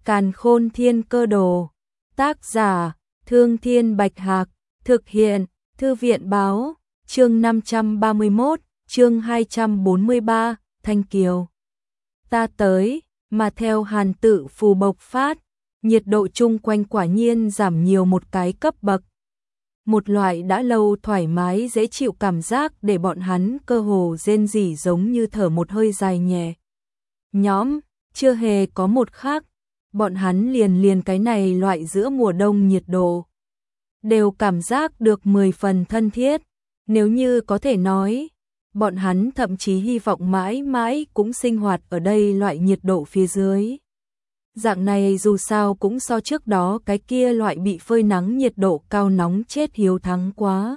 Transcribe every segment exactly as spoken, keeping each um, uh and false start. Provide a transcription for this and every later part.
Càn Khôn Thiên Cơ Đồ. Tác giả: Thương Thiên Bạch Hạc. Thực hiện: Thư viện báo. Chương năm trăm ba mươi mốt, chương hai trăm bốn mươi ba, Thanh Kiều. Ta tới, mà theo hàn tự phù bộc phát, nhiệt độ chung quanh quả nhiên giảm nhiều một cái cấp bậc. Một loại đã lâu thoải mái dễ chịu cảm giác để bọn hắn cơ hồ rên rỉ giống như thở một hơi dài nhẹ. Nhóm, chưa hề có một khác, bọn hắn liền liền cái này loại giữa mùa đông nhiệt độ. Đều cảm giác được mười phần thân thiết, nếu như có thể nói, bọn hắn thậm chí hy vọng mãi mãi cũng sinh hoạt ở đây loại nhiệt độ phía dưới. Dạng này dù sao cũng so trước đó cái kia loại bị phơi nắng nhiệt độ cao nóng chết hiếu thắng quá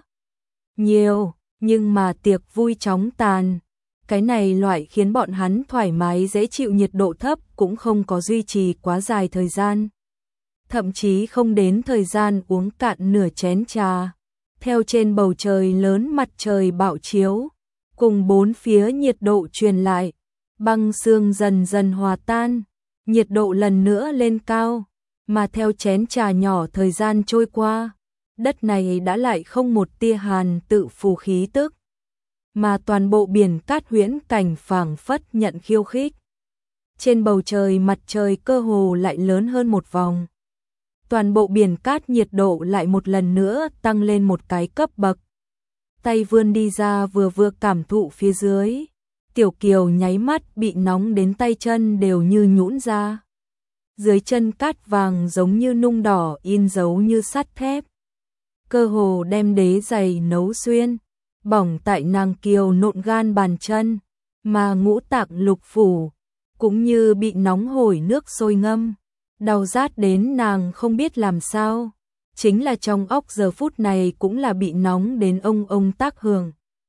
nhiều, nhưng mà tiệc vui chóng tàn. Cái này loại khiến bọn hắn thoải mái dễ chịu nhiệt độ thấp cũng không có duy trì quá dài thời gian. Thậm chí không đến thời gian uống cạn nửa chén trà. Theo trên bầu trời lớn mặt trời bạo chiếu, cùng bốn phía nhiệt độ truyền lại, băng sương dần dần hòa tan, nhiệt độ lần nữa lên cao, mà theo chén trà nhỏ thời gian trôi qua, đất này đã lại không một tia hàn tự phù khí tức, mà toàn bộ biển cát huyễn cảnh phảng phất nhận khiêu khích. Trên bầu trời mặt trời cơ hồ lại lớn hơn một vòng. Toàn bộ biển cát nhiệt độ lại một lần nữa tăng lên một cái cấp bậc. Tay vươn đi ra vừa vừa cảm thụ phía dưới. Tiểu Kiều nháy mắt bị nóng đến tay chân đều như nhũn ra. Dưới chân cát vàng giống như nung đỏ in dấu như sắt thép. Cơ hồ đem đế giày nấu xuyên, bỏng tại nàng Kiều nộn gan bàn chân, mà ngũ tạng lục phủ cũng như bị nóng hổi nước sôi ngâm. Đau rát đến nàng không biết làm sao, chính là trong óc giờ phút này cũng là bị nóng đến ông ông tác hưởng.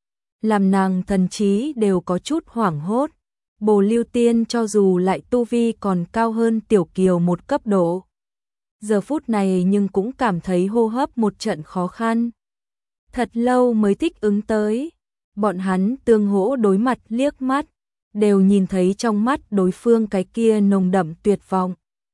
Làm nàng thần trí đều có chút hoảng hốt, Bồ Lưu Tiên cho dù lại tu vi còn cao hơn Tiểu Kiều một cấp độ. Giờ phút này nhưng cũng cảm thấy hô hấp một trận khó khăn. Thật lâu mới thích ứng tới, bọn hắn tương hỗ đối mặt liếc mắt, đều nhìn thấy trong mắt đối phương cái kia nồng đậm tuyệt vọng.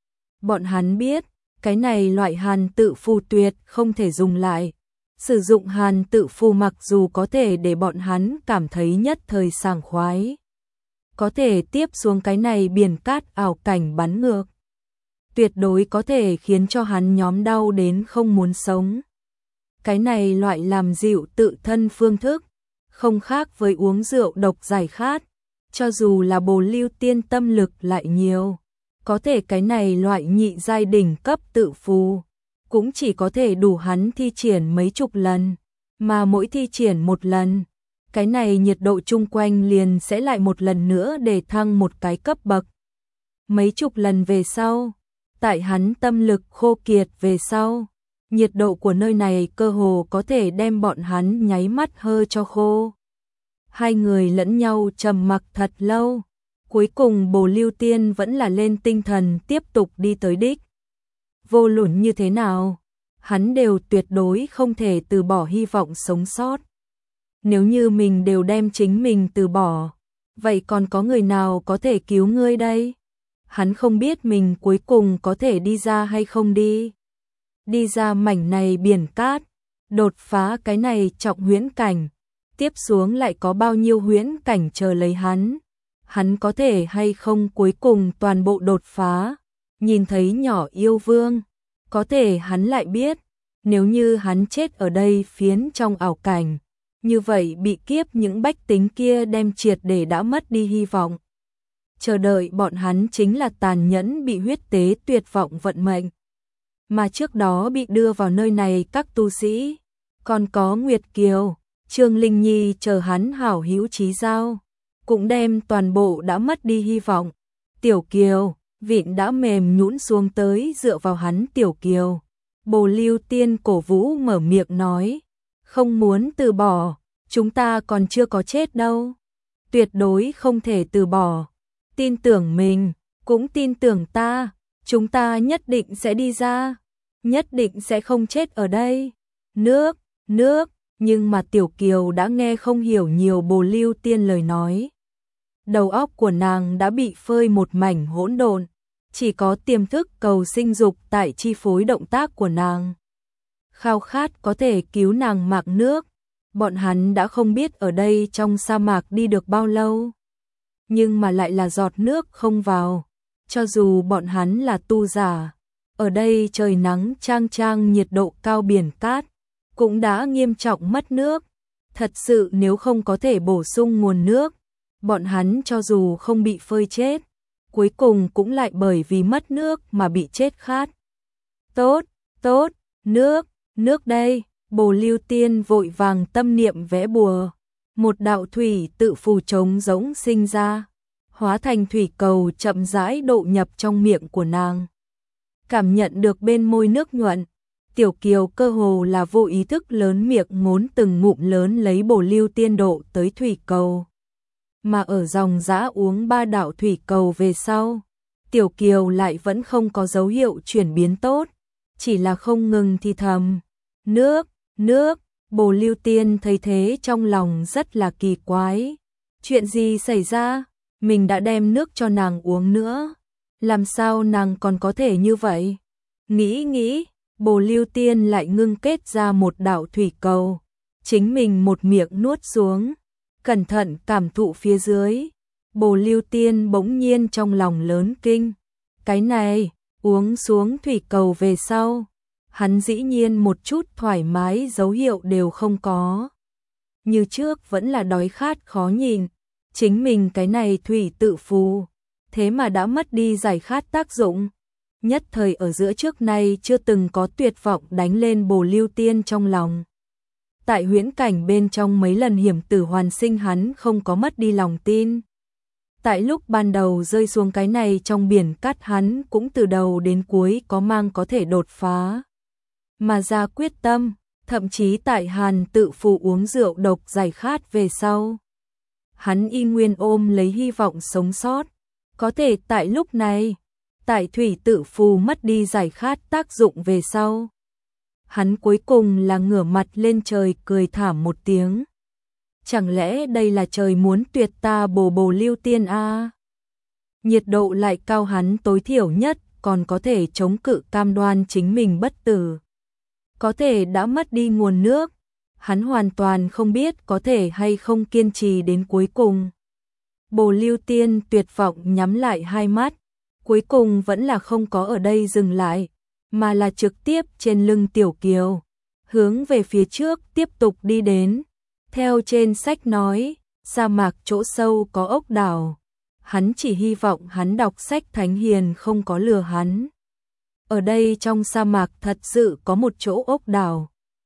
Bọn hắn biết, cái này loại hàn tự phù tuyệt không thể dùng lại. Sử dụng hàn tự phù mặc dù có thể để bọn hắn cảm thấy nhất thời sảng khoái, có thể tiếp xuống cái này biển cát ảo cảnh bắn ngược, tuyệt đối có thể khiến cho hắn nhóm đau đến không muốn sống. Cái này loại làm dịu tự thân phương thức, không khác với uống rượu độc giải khát, cho dù là Bồ Lưu Tiên tâm lực lại nhiều. Có thể cái này loại nhị giai đỉnh cấp tự phù, cũng chỉ có thể đủ hắn thi triển mấy chục lần, mà mỗi thi triển một lần, cái này nhiệt độ chung quanh liền sẽ lại một lần nữa để thăng một cái cấp bậc. Mấy chục lần về sau, tại hắn tâm lực khô kiệt về sau, nhiệt độ của nơi này cơ hồ có thể đem bọn hắn nháy mắt hơi cho khô. Hai người lẫn nhau trầm mặc thật lâu. Cuối cùng Bồ Lưu Tiên vẫn là lên tinh thần tiếp tục đi tới đích. Vô luận như thế nào, hắn đều tuyệt đối không thể từ bỏ hy vọng sống sót. Nếu như mình đều đem chính mình từ bỏ, vậy còn có người nào có thể cứu ngươi đây? Hắn không biết mình cuối cùng có thể đi ra hay không đi. Đi ra mảnh này biển cát, đột phá cái này trọng huyễn cảnh, tiếp xuống lại có bao nhiêu huyễn cảnh chờ lấy hắn. Hắn có thể hay không cuối cùng toàn bộ đột phá, nhìn thấy nhỏ yêu vương, có thể hắn lại biết, nếu như hắn chết ở đây phiến trong ảo cảnh, như vậy bị kiếp những bách tính kia đem triệt để đã mất đi hy vọng. Chờ đợi bọn hắn chính là tàn nhẫn bị huyết tế tuyệt vọng vận mệnh. Mà trước đó bị đưa vào nơi này các tu sĩ, còn có Nguyệt Kiều, Trương Linh Nhi chờ hắn hảo hữu chí giao, cũng đem toàn bộ đã mất đi hy vọng. Tiểu Kiều, vịn đã mềm nhũn xuống tới dựa vào hắn. Tiểu Kiều, Bồ Lưu Tiên cổ vũ mở miệng nói, không muốn từ bỏ, chúng ta còn chưa có chết đâu. Tuyệt đối không thể từ bỏ. Tin tưởng mình, cũng tin tưởng ta, chúng ta nhất định sẽ đi ra, nhất định sẽ không chết ở đây. Nước, nước, nhưng mà Tiểu Kiều đã nghe không hiểu nhiều Bồ Lưu Tiên lời nói. Đầu óc của nàng đã bị phơi một mảnh hỗn độn, chỉ có tiềm thức cầu sinh dục tại chi phối động tác của nàng. Khao khát có thể cứu nàng mạc nước, bọn hắn đã không biết ở đây trong sa mạc đi được bao lâu, nhưng mà lại là giọt nước không vào, cho dù bọn hắn là tu giả, ở đây trời nắng chang chang nhiệt độ cao biển cát, cũng đã nghiêm trọng mất nước, thật sự nếu không có thể bổ sung nguồn nước, bọn hắn cho dù không bị phơi chết, cuối cùng cũng lại bởi vì mất nước mà bị chết khát. Tốt, tốt, nước, nước đây, Bồ Lưu Tiên vội vàng tâm niệm vẽ bùa, một đạo thủy tự phù trống rỗng sinh ra, hóa thành thủy cầu chậm rãi độ nhập trong miệng của nàng. Cảm nhận được bên môi nước nhuận, Tiểu Kiều cơ hồ là vô ý thức lớn miệng ngốn từng ngụm lớn lấy Bồ Lưu Tiên độ tới thủy cầu. Mà ở dòng dã uống ba đạo thủy cầu về sau, Tiểu Kiều lại vẫn không có dấu hiệu chuyển biến tốt, chỉ là không ngừng thì thầm, nước, nước, Bồ Lưu Tiên thấy thế trong lòng rất là kỳ quái. Chuyện gì xảy ra? Mình đã đem nước cho nàng uống nữa, làm sao nàng còn có thể như vậy? Nghĩ nghĩ, Bồ Lưu Tiên lại ngưng kết ra một đạo thủy cầu, chính mình một miệng nuốt xuống, cẩn thận cảm thụ phía dưới. Bồ Lưu Tiên bỗng nhiên trong lòng lớn kinh, cái này, uống xuống thủy cầu về sau, hắn dĩ nhiên một chút thoải mái dấu hiệu đều không có. Như trước vẫn là đói khát khó nhìn, chính mình cái này thủy tự phù, thế mà đã mất đi giải khát tác dụng. Nhất thời ở giữa trước nay chưa từng có tuyệt vọng đánh lên Bồ Lưu Tiên trong lòng. Tại huyễn cảnh bên trong mấy lần hiểm tử hoàn sinh hắn không có mất đi lòng tin. Tại lúc ban đầu rơi xuống cái này trong biển cát hắn cũng từ đầu đến cuối có mang có thể đột phá. Mà ra quyết tâm, thậm chí tại Hàn tự phù uống rượu độc giải khát về sau. Hắn y nguyên ôm lấy hy vọng sống sót. Có thể tại lúc này, tại thủy tự phù mất đi giải khát tác dụng về sau. Hắn cuối cùng là ngửa mặt lên trời cười thảm một tiếng. Chẳng lẽ đây là trời muốn tuyệt ta Bồ Bồ Lưu Tiên a? À? Nhiệt độ lại cao hắn tối thiểu nhất còn có thể chống cự cam đoan chính mình bất tử. Có thể đã mất đi nguồn nước, hắn hoàn toàn không biết có thể hay không kiên trì đến cuối cùng. Bồ Lưu Tiên tuyệt vọng nhắm lại hai mắt, cuối cùng vẫn là không có ở đây dừng lại, mà là trực tiếp trên lưng Tiểu Kiều, hướng về phía trước tiếp tục đi đến. Theo trên sách nói, sa mạc chỗ sâu có ốc đảo, hắn chỉ hy vọng hắn đọc sách thánh hiền không có lừa hắn. Ở đây trong sa mạc thật sự có một chỗ ốc đảo,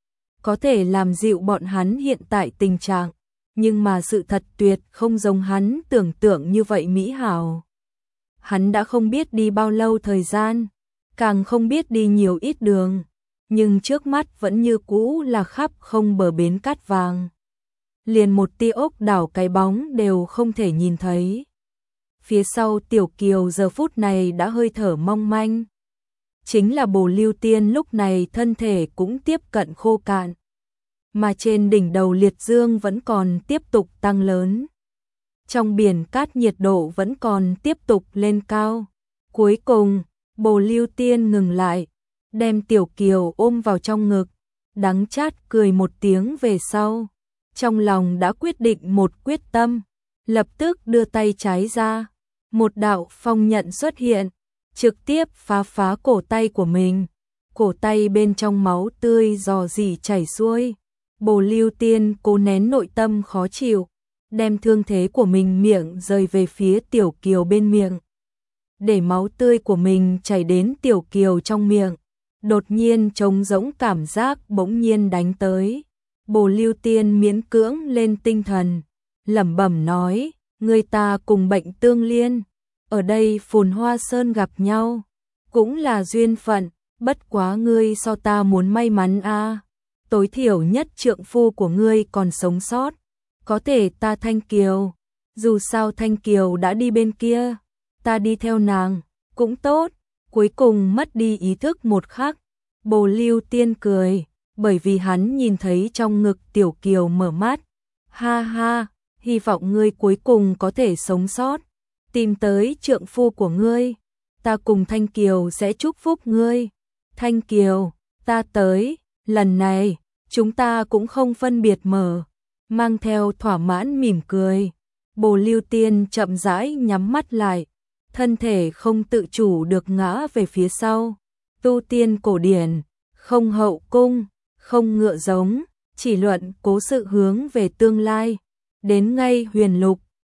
có thể làm dịu bọn hắn hiện tại tình trạng, nhưng mà sự thật tuyệt không giống hắn tưởng tượng như vậy mỹ hảo. Hắn đã không biết đi bao lâu thời gian, càng không biết đi nhiều ít đường, nhưng trước mắt vẫn như cũ là khắp không bờ bến cát vàng. Liền một tia ốc đảo cái bóng đều không thể nhìn thấy. Phía sau Tiểu Kiều giờ phút này đã hơi thở mong manh. Chính là Bồ Lưu Tiên lúc này thân thể cũng tiếp cận khô cạn. Mà trên đỉnh đầu liệt dương vẫn còn tiếp tục tăng lớn. Trong biển cát nhiệt độ vẫn còn tiếp tục lên cao. Cuối cùng, Bồ Lưu Tiên ngừng lại, đem Tiểu Kiều ôm vào trong ngực, đắng chát cười một tiếng về sau. Trong lòng đã quyết định một quyết tâm, lập tức đưa tay trái ra, một đạo phong nhận xuất hiện, trực tiếp phá phá cổ tay của mình. Cổ tay bên trong máu tươi rò rỉ chảy xuôi. Bồ Lưu Tiên cố nén nội tâm khó chịu, đem thương thế của mình miệng rời về phía Tiểu Kiều bên miệng. Để máu tươi của mình chảy đến Tiểu Kiều trong miệng. Đột nhiên trống rỗng cảm giác bỗng nhiên đánh tới. Bồ Lưu Tiên miễn cưỡng lên tinh thần, lẩm bẩm nói, người ta cùng bệnh tương liên, ở đây Phồn Hoa Sơn gặp nhau, cũng là duyên phận, bất quá ngươi so ta muốn may mắn a, à. Tối thiểu nhất trượng phu của ngươi còn sống sót, có thể ta Thanh Kiều, dù sao Thanh Kiều đã đi bên kia, ta đi theo nàng, cũng tốt. Cuối cùng mất đi ý thức một khắc, Bồ Lưu Tiên cười, bởi vì hắn nhìn thấy trong ngực Tiểu Kiều mở mắt. Ha ha, hy vọng ngươi cuối cùng có thể sống sót, tìm tới trượng phu của ngươi. ta cùng Thanh Kiều sẽ chúc phúc ngươi. Thanh Kiều, ta tới, lần này, chúng ta cũng không phân biệt mở, mang theo thỏa mãn mỉm cười. Bồ Lưu Tiên chậm rãi nhắm mắt lại, thân thể không tự chủ được ngã về phía sau. Tu tiên cổ điển, không hậu cung, không ngựa giống, chỉ luận cố sự hướng về tương lai. Đến ngay huyền lục,